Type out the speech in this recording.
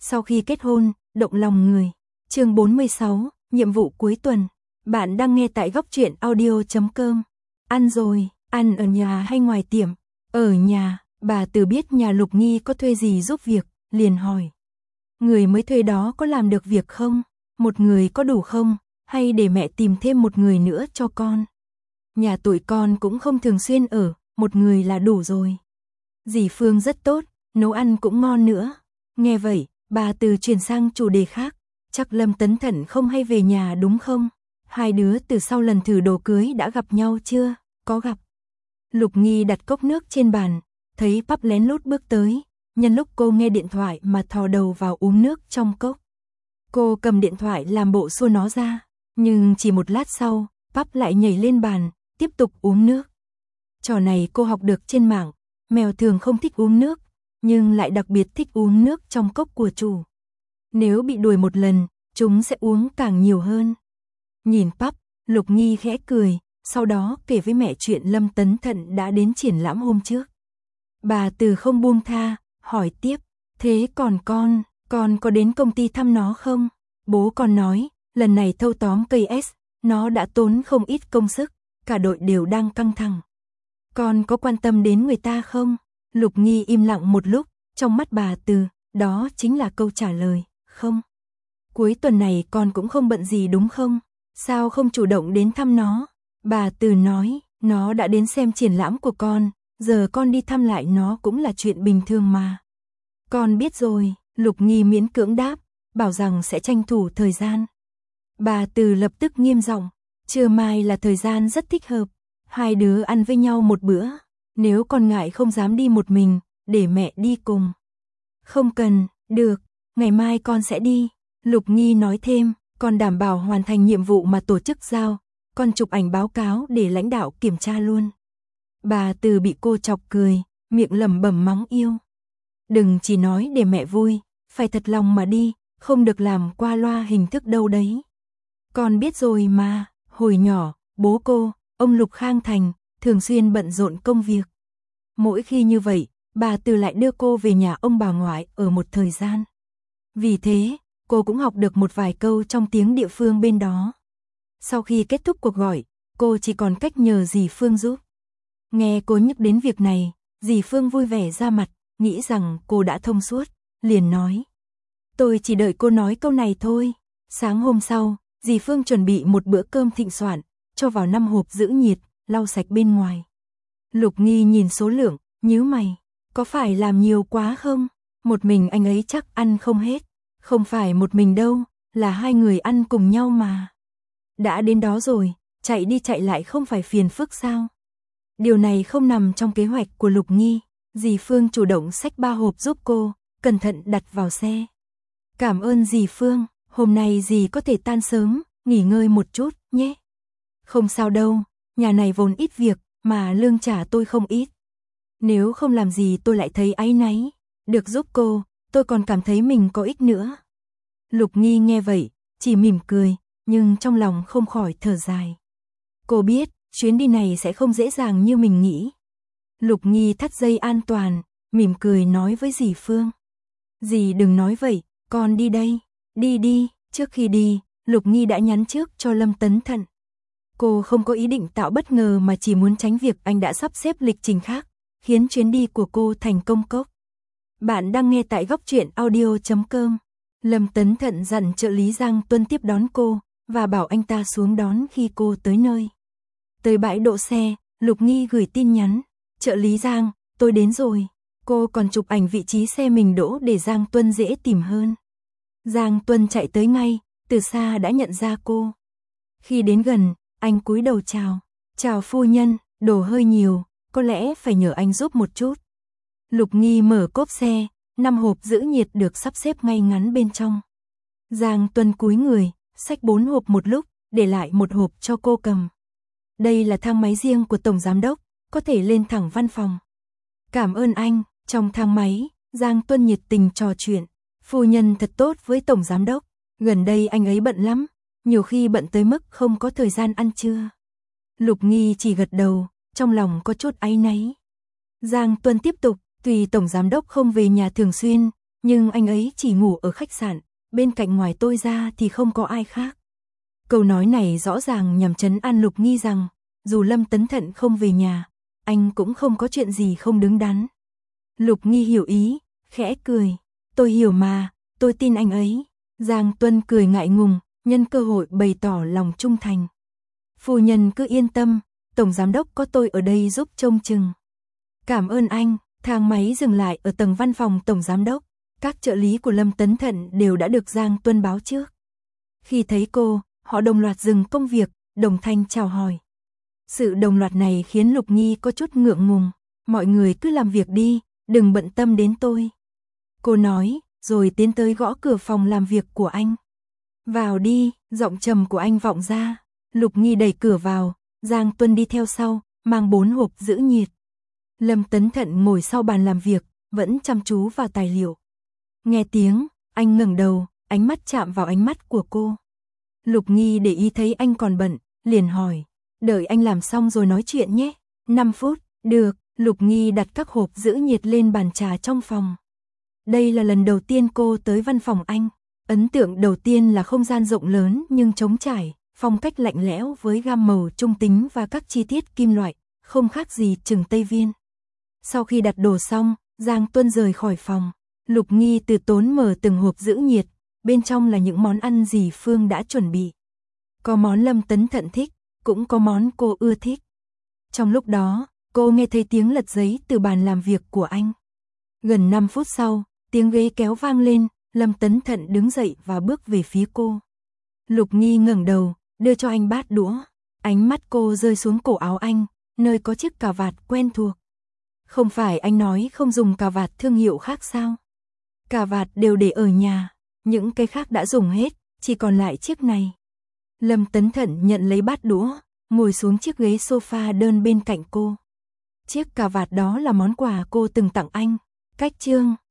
Sau khi kết hôn, động lòng người. Chương 46, nhiệm vụ cuối tuần. Bạn đang nghe tại góc truyện audio.com. Ăn rồi, ăn ở nhà hay ngoài tiệm? Ở nhà. Bà Từ biết nhà Lục Nghi có thuê gì giúp việc, liền hỏi. Người mới thuê đó có làm được việc không? Một người có đủ không? Hay để mẹ tìm thêm một người nữa cho con? Nhà tụi con cũng không thường xuyên ở, một người là đủ rồi. Dì Phương rất tốt, nấu ăn cũng ngon nữa. Nghe vậy, bà Từ chuyển sang chủ đề khác. Chắc Lâm Tấn Thận không hay về nhà đúng không? Hai đứa từ sau lần thử đồ cưới đã gặp nhau chưa? Có gặp. Lục Nghi đặt cốc nước trên bàn, thấy Pắp lén lút bước tới, nhân lúc cô nghe điện thoại mà thò đầu vào uống nước trong cốc. Cô cầm điện thoại làm bộ xua nó ra, nhưng chỉ một lát sau, Pắp lại nhảy lên bàn, tiếp tục uống nước. Trò này cô học được trên mạng, mèo thường không thích uống nước, nhưng lại đặc biệt thích uống nước trong cốc của chủ. Nếu bị đuổi một lần, chúng sẽ uống càng nhiều hơn. Nhìn Pắp, Lục Nghi khẽ cười, sau đó kể với mẹ chuyện Lâm Tấn Thận đã đến triển lãm hôm trước. Bà Từ không buông tha, hỏi tiếp, thế còn con có đến công ty thăm nó không? Bố con nói, lần này thâu tóm cây S, nó đã tốn không ít công sức, cả đội đều đang căng thẳng. Con có quan tâm đến người ta không? Lục Nghi im lặng một lúc, trong mắt bà Từ, đó chính là câu trả lời, không. Cuối tuần này con cũng không bận gì đúng không? Sao không chủ động đến thăm nó? Bà Từ nói, nó đã đến xem triển lãm của con, giờ con đi thăm lại nó cũng là chuyện bình thường mà. Con biết rồi, Lục Nghi miễn cưỡng đáp, bảo rằng sẽ tranh thủ thời gian. Bà Từ lập tức nghiêm giọng, trưa mai là thời gian rất thích hợp, hai đứa ăn với nhau một bữa, nếu con ngại không dám đi một mình, để mẹ đi cùng. Không cần, được, ngày mai con sẽ đi, Lục Nghi nói thêm, con đảm bảo hoàn thành nhiệm vụ mà tổ chức giao, con chụp ảnh báo cáo để lãnh đạo kiểm tra luôn. Bà Từ bị cô chọc cười, miệng lẩm bẩm mắng yêu. Đừng chỉ nói để mẹ vui, phải thật lòng mà đi, không được làm qua loa hình thức đâu đấy. Con biết rồi mà, hồi nhỏ, bố cô, ông Lục Khang Thành, thường xuyên bận rộn công việc. Mỗi khi như vậy, bà Từ lại đưa cô về nhà ông bà ngoại ở một thời gian. Vì thế, cô cũng học được một vài câu trong tiếng địa phương bên đó. Sau khi kết thúc cuộc gọi, cô chỉ còn cách nhờ dì Phương giúp. Nghe cô nhắc đến việc này, dì Phương vui vẻ ra mặt, nghĩ rằng cô đã thông suốt, liền nói. Tôi chỉ đợi cô nói câu này thôi. Sáng hôm sau, dì Phương chuẩn bị một bữa cơm thịnh soạn, cho vào 5 hộp giữ nhiệt, lau sạch bên ngoài. Lục Nghi nhìn số lượng, nhíu mày, có phải làm nhiều quá không? Một mình anh ấy chắc ăn không hết. Không phải một mình đâu, là hai người ăn cùng nhau mà. Đã đến đó rồi, chạy đi chạy lại không phải phiền phức sao? Điều này không nằm trong kế hoạch của Lục Nghi. Dì Phương chủ động xách 3 hộp giúp cô, cẩn thận đặt vào xe. Cảm ơn dì Phương, hôm nay dì có thể tan sớm, nghỉ ngơi một chút nhé. Không sao đâu, nhà này vốn ít việc, mà lương trả tôi không ít. Nếu không làm gì tôi lại thấy áy náy, được giúp cô, tôi còn cảm thấy mình có ích nữa. Lục Nghi nghe vậy, chỉ mỉm cười, nhưng trong lòng không khỏi thở dài. Cô biết, chuyến đi này sẽ không dễ dàng như mình nghĩ. Lục Nghi thắt dây an toàn, mỉm cười nói với dì Phương. Dì đừng nói vậy, con đi đây. Đi đi, trước khi đi, Lục Nghi đã nhắn trước cho Lâm Tấn Thận. Cô không có ý định tạo bất ngờ mà chỉ muốn tránh việc anh đã sắp xếp lịch trình khác, khiến chuyến đi của cô thành công cốc. Bạn đang nghe tại góc truyện audio.com. Lâm Tấn Thận dặn trợ lý Giang Tuân tiếp đón cô, và bảo anh ta xuống đón khi cô tới nơi. Tới bãi đỗ xe, Lục Nghi gửi tin nhắn. Trợ lý Giang, tôi đến rồi. Cô còn chụp ảnh vị trí xe mình đỗ để Giang Tuân dễ tìm hơn. Giang Tuân chạy tới ngay, từ xa đã nhận ra cô. Khi đến gần, anh cúi đầu chào. Chào phu nhân, đồ hơi nhiều, có lẽ phải nhờ anh giúp một chút. Lục Nghi mở cốp xe, 5 hộp giữ nhiệt được sắp xếp ngay ngắn bên trong. Giang Tuân cúi người, xách 4 hộp một lúc, để lại một hộp cho cô cầm. Đây là thang máy riêng của Tổng Giám Đốc, có thể lên thẳng văn phòng. Cảm ơn anh. Trong thang máy, Giang Tuân nhiệt tình trò chuyện. Phu nhân thật tốt với Tổng Giám Đốc. Gần đây anh ấy bận lắm, nhiều khi bận tới mức không có thời gian ăn trưa. Lục Nghi chỉ gật đầu, trong lòng có chút áy náy. Giang Tuân tiếp tục, tùy Tổng Giám Đốc không về nhà thường xuyên, nhưng anh ấy chỉ ngủ ở khách sạn, bên cạnh ngoài tôi ra thì không có ai khác. Câu nói này rõ ràng nhằm trấn an Lục Nghi rằng, dù Lâm Tấn Thận không về nhà, anh cũng không có chuyện gì không đứng đắn. Lục Nghi hiểu ý, khẽ cười. Tôi hiểu mà, tôi tin anh ấy. Giang Tuân cười ngại ngùng, nhân cơ hội bày tỏ lòng trung thành. Phu nhân cứ yên tâm, tổng giám đốc có tôi ở đây giúp trông chừng. Cảm ơn anh. Thang máy dừng lại ở tầng văn phòng tổng giám đốc. Các trợ lý của Lâm Tấn Thận đều đã được Giang Tuân báo trước. Khi thấy cô, họ đồng loạt dừng công việc, đồng thanh chào hỏi. Sự đồng loạt này khiến Lục Nghi có chút ngượng ngùng. Mọi người cứ làm việc đi, đừng bận tâm đến tôi. Cô nói, rồi tiến tới gõ cửa phòng làm việc của anh. Vào đi, giọng trầm của anh vọng ra. Lục Nghi đẩy cửa vào, Giang Tuân đi theo sau, mang 4 hộp giữ nhiệt. Lâm Tấn Thận ngồi sau bàn làm việc, vẫn chăm chú vào tài liệu. Nghe tiếng, anh ngẩng đầu, ánh mắt chạm vào ánh mắt của cô. Lục Nghi để ý thấy anh còn bận, liền hỏi, đợi anh làm xong rồi nói chuyện nhé. 5 phút, được. Lục Nghi đặt các hộp giữ nhiệt lên bàn trà trong phòng. Đây là lần đầu tiên cô tới văn phòng anh. Ấn tượng đầu tiên là không gian rộng lớn nhưng trống trải, phong cách lạnh lẽo với gam màu trung tính và các chi tiết kim loại, không khác gì chừng Tây Viên. Sau khi đặt đồ xong, Giang Tuân rời khỏi phòng. Lục Nghi từ tốn mở từng hộp giữ nhiệt, bên trong là những món ăn dì Phương đã chuẩn bị. Có món Lâm Tấn Thận thích, cũng có món cô ưa thích. Trong lúc đó, cô nghe thấy tiếng lật giấy từ bàn làm việc của anh. Gần 5 phút sau, tiếng ghế kéo vang lên, Lâm Tấn Thận đứng dậy và bước về phía cô. Lục Nghi ngẩng đầu, đưa cho anh bát đũa. Ánh mắt cô rơi xuống cổ áo anh, nơi có chiếc cà vạt quen thuộc. Không phải anh nói không dùng cà vạt thương hiệu khác sao? Cà vạt đều để ở nhà, những cái khác đã dùng hết, chỉ còn lại chiếc này. Lâm Tấn Thận nhận lấy bát đũa, ngồi xuống chiếc ghế sofa đơn bên cạnh cô. Chiếc cà vạt đó là món quà cô từng tặng anh. Cách chương